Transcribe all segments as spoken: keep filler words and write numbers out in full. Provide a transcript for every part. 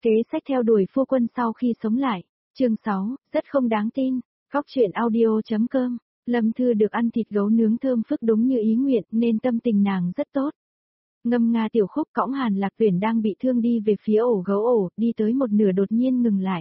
Kế sách theo đuổi phu quân sau khi sống lại. Chương sáu, rất không đáng tin. Góc truyện audio.com. Lâm Thư được ăn thịt gấu nướng thơm phức đúng như ý nguyện nên tâm tình nàng rất tốt. Ngâm nga tiểu khúc cõng Hàn Lạc Viễn đang bị thương đi về phía ổ gấu ổ, đi tới một nửa đột nhiên ngừng lại.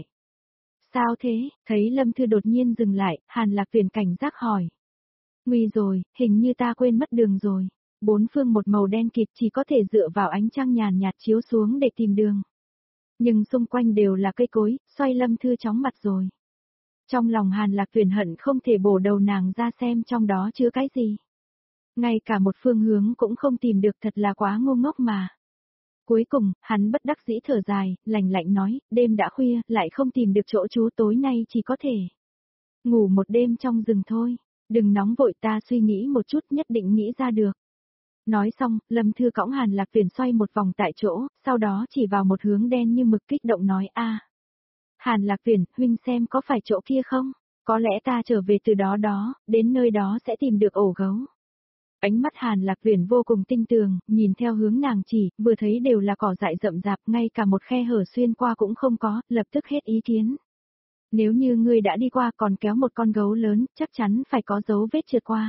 Sao thế? Thấy Lâm Thư đột nhiên dừng lại, Hàn Lạc Viễn cảnh giác hỏi. Nguy rồi, hình như ta quên mất đường rồi. Bốn phương một màu đen kịt, chỉ có thể dựa vào ánh trăng nhàn nhạt chiếu xuống để tìm đường. Nhưng xung quanh đều là cây cối, xoay Lâm Thư chóng mặt rồi. Trong lòng Hàn Lạc Viễn hận không thể bổ đầu nàng ra xem trong đó chứa cái gì. Ngay cả một phương hướng cũng không tìm được, thật là quá ngu ngốc mà. Cuối cùng, hắn bất đắc dĩ thở dài, lạnh lạnh nói, đêm đã khuya, lại không tìm được chỗ trú, tối nay chỉ có thể ngủ một đêm trong rừng thôi. Đừng nóng vội, ta suy nghĩ một chút, nhất định nghĩ ra được. Nói xong, Lâm Thư cõng Hàn Lạc Viễn xoay một vòng tại chỗ, sau đó chỉ vào một hướng đen như mực kích động nói a. Hàn Lạc Viễn, huynh xem có phải chỗ kia không? Có lẽ ta trở về từ đó đó, đến nơi đó sẽ tìm được ổ gấu. Ánh mắt Hàn Lạc Viễn vô cùng tinh tường, nhìn theo hướng nàng chỉ, vừa thấy đều là cỏ dại rậm rạp, ngay cả một khe hở xuyên qua cũng không có, lập tức hết ý kiến. Nếu như ngươi đã đi qua còn kéo một con gấu lớn, chắc chắn phải có dấu vết trượt qua.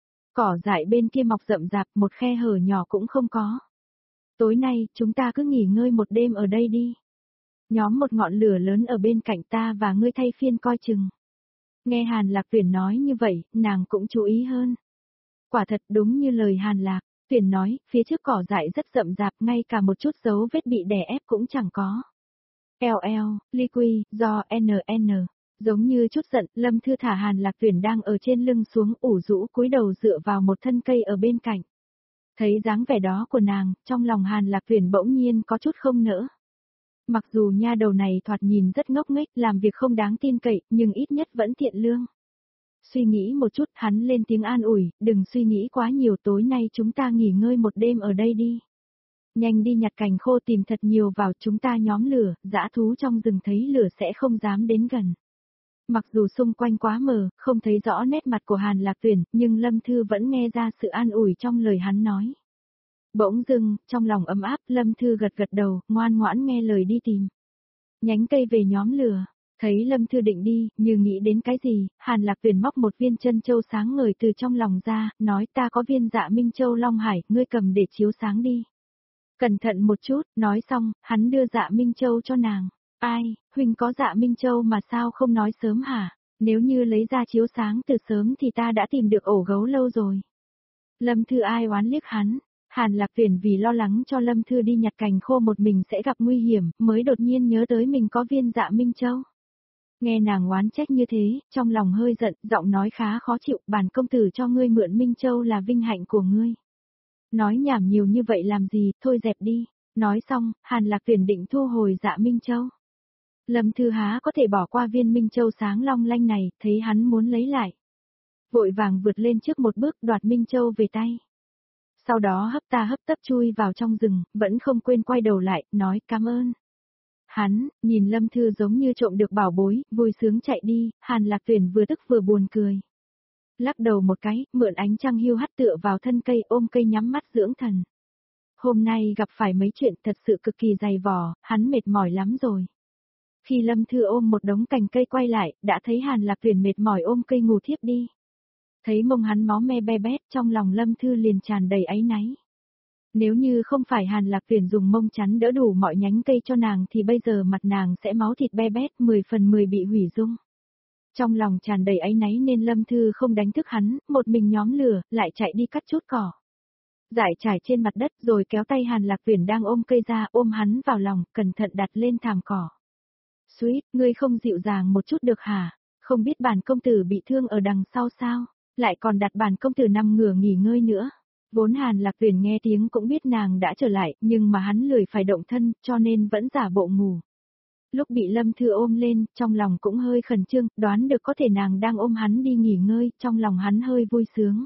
Cỏ dại bên kia mọc rậm rạp, một khe hở nhỏ cũng không có. Tối nay, chúng ta cứ nghỉ ngơi một đêm ở đây đi. Nhóm một ngọn lửa lớn ở bên cạnh ta và ngươi thay phiên coi chừng. Nghe Hàn Lạc Viễn nói như vậy, nàng cũng chú ý hơn. Quả thật đúng như lời Hàn Lạc Viễn nói, phía trước cỏ dại rất rậm rạp, ngay cả một chút dấu vết bị đè ép cũng chẳng có. Eo eo, ly quy, do en en. Giống như chút giận, Lâm Thư thả Hàn Lạc Viễn đang ở trên lưng xuống, ủ rũ cúi đầu dựa vào một thân cây ở bên cạnh. Thấy dáng vẻ đó của nàng, trong lòng Hàn Lạc Viễn bỗng nhiên có chút không nỡ. Mặc dù nha đầu này thoạt nhìn rất ngốc nghếch, làm việc không đáng tin cậy, nhưng ít nhất vẫn thiện lương. Suy nghĩ một chút, hắn lên tiếng an ủi, đừng suy nghĩ quá nhiều, tối nay chúng ta nghỉ ngơi một đêm ở đây đi. Nhanh đi nhặt cành khô tìm thật nhiều vào, chúng ta nhóm lửa, dã thú trong rừng thấy lửa sẽ không dám đến gần. Mặc dù xung quanh quá mờ, không thấy rõ nét mặt của Hàn Lạc Viễn, nhưng Lâm Thư vẫn nghe ra sự an ủi trong lời hắn nói. Bỗng dưng, trong lòng ấm áp, Lâm Thư gật gật đầu, ngoan ngoãn nghe lời đi tìm nhánh cây về nhóm lửa. Thấy Lâm Thư định đi, như nghĩ đến cái gì, Hàn Lạc Viễn móc một viên chân châu sáng ngời từ trong lòng ra, nói ta có viên Dạ Minh Châu Long Hải, ngươi cầm để chiếu sáng đi. Cẩn thận một chút, nói xong, hắn đưa Dạ Minh Châu cho nàng. Ai, huynh có Dạ Minh Châu mà sao không nói sớm hả? Nếu như lấy ra chiếu sáng từ sớm thì ta đã tìm được ổ gấu lâu rồi. Lâm Thư ai oán liếc hắn. Hàn Lạc Viễn vì lo lắng cho Lâm Thư đi nhặt cành khô một mình sẽ gặp nguy hiểm, mới đột nhiên nhớ tới mình có viên Dạ Minh Châu. Nghe nàng oán trách như thế, trong lòng hơi giận, giọng nói khá khó chịu, bản công tử cho ngươi mượn Minh Châu là vinh hạnh của ngươi. Nói nhảm nhiều như vậy làm gì, thôi dẹp đi. Nói xong, Hàn Lạc Viễn định thu hồi Dạ Minh Châu. Lâm Thư há có thể bỏ qua viên Minh Châu sáng long lanh này, thấy hắn muốn lấy lại. Vội vàng vượt lên trước một bước đoạt Minh Châu về tay. Sau đó hấp ta hấp tấp chui vào trong rừng, vẫn không quên quay đầu lại, nói cảm ơn. Hắn, nhìn Lâm Thư giống như trộm được bảo bối, vui sướng chạy đi, Hàn Lạc Viễn vừa tức vừa buồn cười. Lắc đầu một cái, mượn ánh trăng hiu hắt tựa vào thân cây, ôm cây nhắm mắt dưỡng thần. Hôm nay gặp phải mấy chuyện thật sự cực kỳ dày vò, hắn mệt mỏi lắm rồi. Khi Lâm Thư ôm một đống cành cây quay lại, đã thấy Hàn Lạc Viễn mệt mỏi ôm cây ngủ thiếp đi. Thấy mông hắn máu me be bét, trong lòng Lâm Thư liền tràn đầy áy náy. Nếu như không phải Hàn Lạc Viễn dùng mông chắn đỡ đủ mọi nhánh cây cho nàng thì bây giờ mặt nàng sẽ máu thịt be bét, mười phần mười bị hủy dung. Trong lòng tràn đầy áy náy nên Lâm Thư không đánh thức hắn, một mình nhóm lửa, lại chạy đi cắt chút cỏ. Rải trải trên mặt đất rồi kéo tay Hàn Lạc Viễn đang ôm cây ra, ôm hắn vào lòng, cẩn thận đặt lên thảm cỏ. Suýt, ngươi không dịu dàng một chút được hả? Không biết bản công tử bị thương ở đằng sau sao? Lại còn đặt bản công tử nằm ngửa nghỉ ngơi nữa. Vốn Hàn Lạc Viễn nghe tiếng cũng biết nàng đã trở lại, nhưng mà hắn lười phải động thân, cho nên vẫn giả bộ ngủ. Lúc bị Lâm Thư ôm lên, trong lòng cũng hơi khẩn trương, đoán được có thể nàng đang ôm hắn đi nghỉ ngơi, trong lòng hắn hơi vui sướng.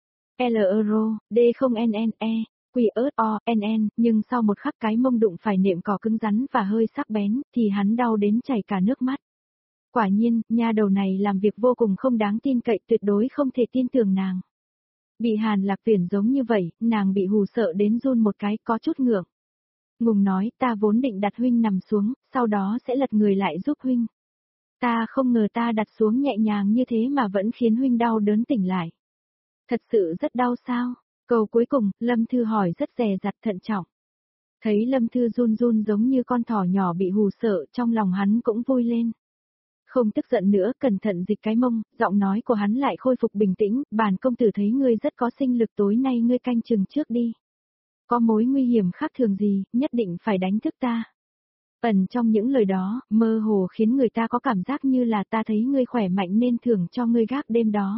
L euro, D không N N E, Q ớt O, N N, nhưng sau một khắc cái mông đụng phải nệm cỏ cứng rắn và hơi sắc bén, thì hắn đau đến chảy cả nước mắt. Quả nhiên, nha đầu này làm việc vô cùng không đáng tin cậy, tuyệt đối không thể tin tưởng nàng. Bị Hàn Lạc Viễn giống như vậy, nàng bị hù sợ đến run một cái, có chút ngượng. Ngùng nói, ta vốn định đặt huynh nằm xuống, sau đó sẽ lật người lại giúp huynh. Ta không ngờ ta đặt xuống nhẹ nhàng như thế mà vẫn khiến huynh đau đớn tỉnh lại. Thật sự rất đau sao? Câu cuối cùng, Lâm Thư hỏi rất dè dặt thận trọng. Thấy Lâm Thư run run giống như con thỏ nhỏ bị hù sợ, trong lòng hắn cũng vui lên. Không tức giận nữa, cẩn thận dịch cái mông, giọng nói của hắn lại khôi phục bình tĩnh, bản công tử thấy ngươi rất có sinh lực, tối nay ngươi canh chừng trước đi. Có mối nguy hiểm khác thường gì, nhất định phải đánh thức ta. Ẩn trong những lời đó, mơ hồ khiến người ta có cảm giác như là ta thấy ngươi khỏe mạnh nên thưởng cho ngươi gác đêm đó.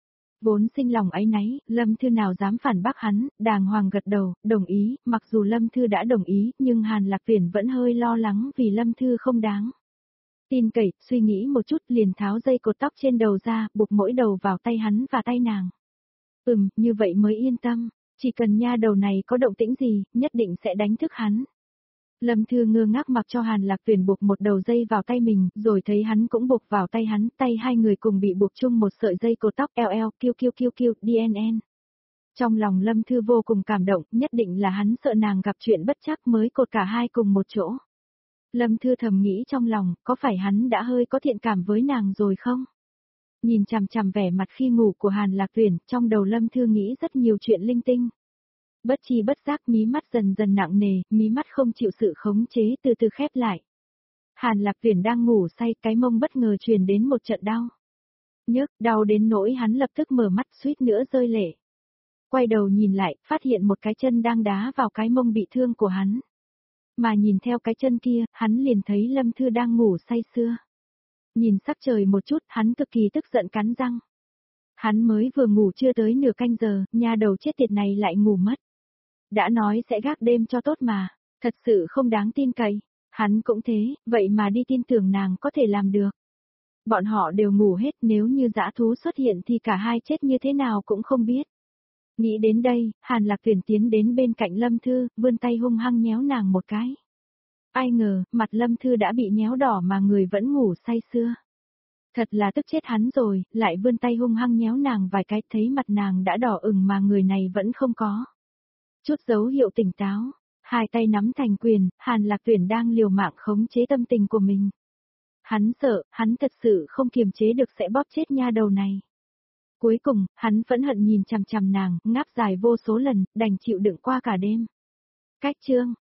Vốn sinh lòng áy náy, Lâm Thư nào dám phản bác hắn, đàng hoàng gật đầu, đồng ý, mặc dù Lâm Thư đã đồng ý, nhưng Hàn Lạc Viễn vẫn hơi lo lắng vì Lâm Thư không đáng tin cậy, suy nghĩ một chút liền tháo dây cột tóc trên đầu ra, buộc mỗi đầu vào tay hắn và tay nàng. Ừm, như vậy mới yên tâm, chỉ cần nha đầu này có động tĩnh gì, nhất định sẽ đánh thức hắn. Lâm Thư ngơ ngác mặc cho Hàn Lạc Viễn buộc một đầu dây vào tay mình, rồi thấy hắn cũng buộc vào tay hắn, tay hai người cùng bị buộc chung một sợi dây cột tóc eo eo, kiêu kiêu kiêu kiêu, đê en en. Trong lòng Lâm Thư vô cùng cảm động, nhất định là hắn sợ nàng gặp chuyện bất trắc mới cột cả hai cùng một chỗ. Lâm Thư thầm nghĩ trong lòng, có phải hắn đã hơi có thiện cảm với nàng rồi không? Nhìn chằm chằm vẻ mặt khi ngủ của Hàn Lạc Viễn, trong đầu Lâm Thư nghĩ rất nhiều chuyện linh tinh. Bất chi bất giác mí mắt dần dần nặng nề, mí mắt không chịu sự khống chế từ từ khép lại. Hàn Lạc Viễn đang ngủ say, cái mông bất ngờ truyền đến một trận đau. Nhức, đau đến nỗi hắn lập tức mở mắt suýt nữa rơi lệ. Quay đầu nhìn lại, phát hiện một cái chân đang đá vào cái mông bị thương của hắn. Mà nhìn theo cái chân kia, hắn liền thấy Lâm Thư đang ngủ say sưa. Nhìn sắc trời một chút, hắn cực kỳ tức giận cắn răng. Hắn mới vừa ngủ chưa tới nửa canh giờ, nha đầu chết tiệt này lại ngủ mất. Đã nói sẽ gác đêm cho tốt mà, thật sự không đáng tin cậy. Hắn cũng thế, vậy mà đi tin tưởng nàng có thể làm được. Bọn họ đều ngủ hết, nếu như dã thú xuất hiện thì cả hai chết như thế nào cũng không biết. Nghĩ đến đây, Hàn Lạc Viễn tiến đến bên cạnh Lâm Thư, vươn tay hung hăng nhéo nàng một cái. Ai ngờ, mặt Lâm Thư đã bị nhéo đỏ mà người vẫn ngủ say sưa. Thật là tức chết hắn rồi, lại vươn tay hung hăng nhéo nàng vài cái, thấy mặt nàng đã đỏ ửng mà người này vẫn không có chút dấu hiệu tỉnh táo. Hai tay nắm thành quyền, Hàn Lạc Viễn đang liều mạng khống chế tâm tình của mình. Hắn sợ, hắn thật sự không kiềm chế được sẽ bóp chết nha đầu này. Cuối cùng, hắn phẫn hận nhìn chằm chằm nàng, ngáp dài vô số lần, đành chịu đựng qua cả đêm. Cách chương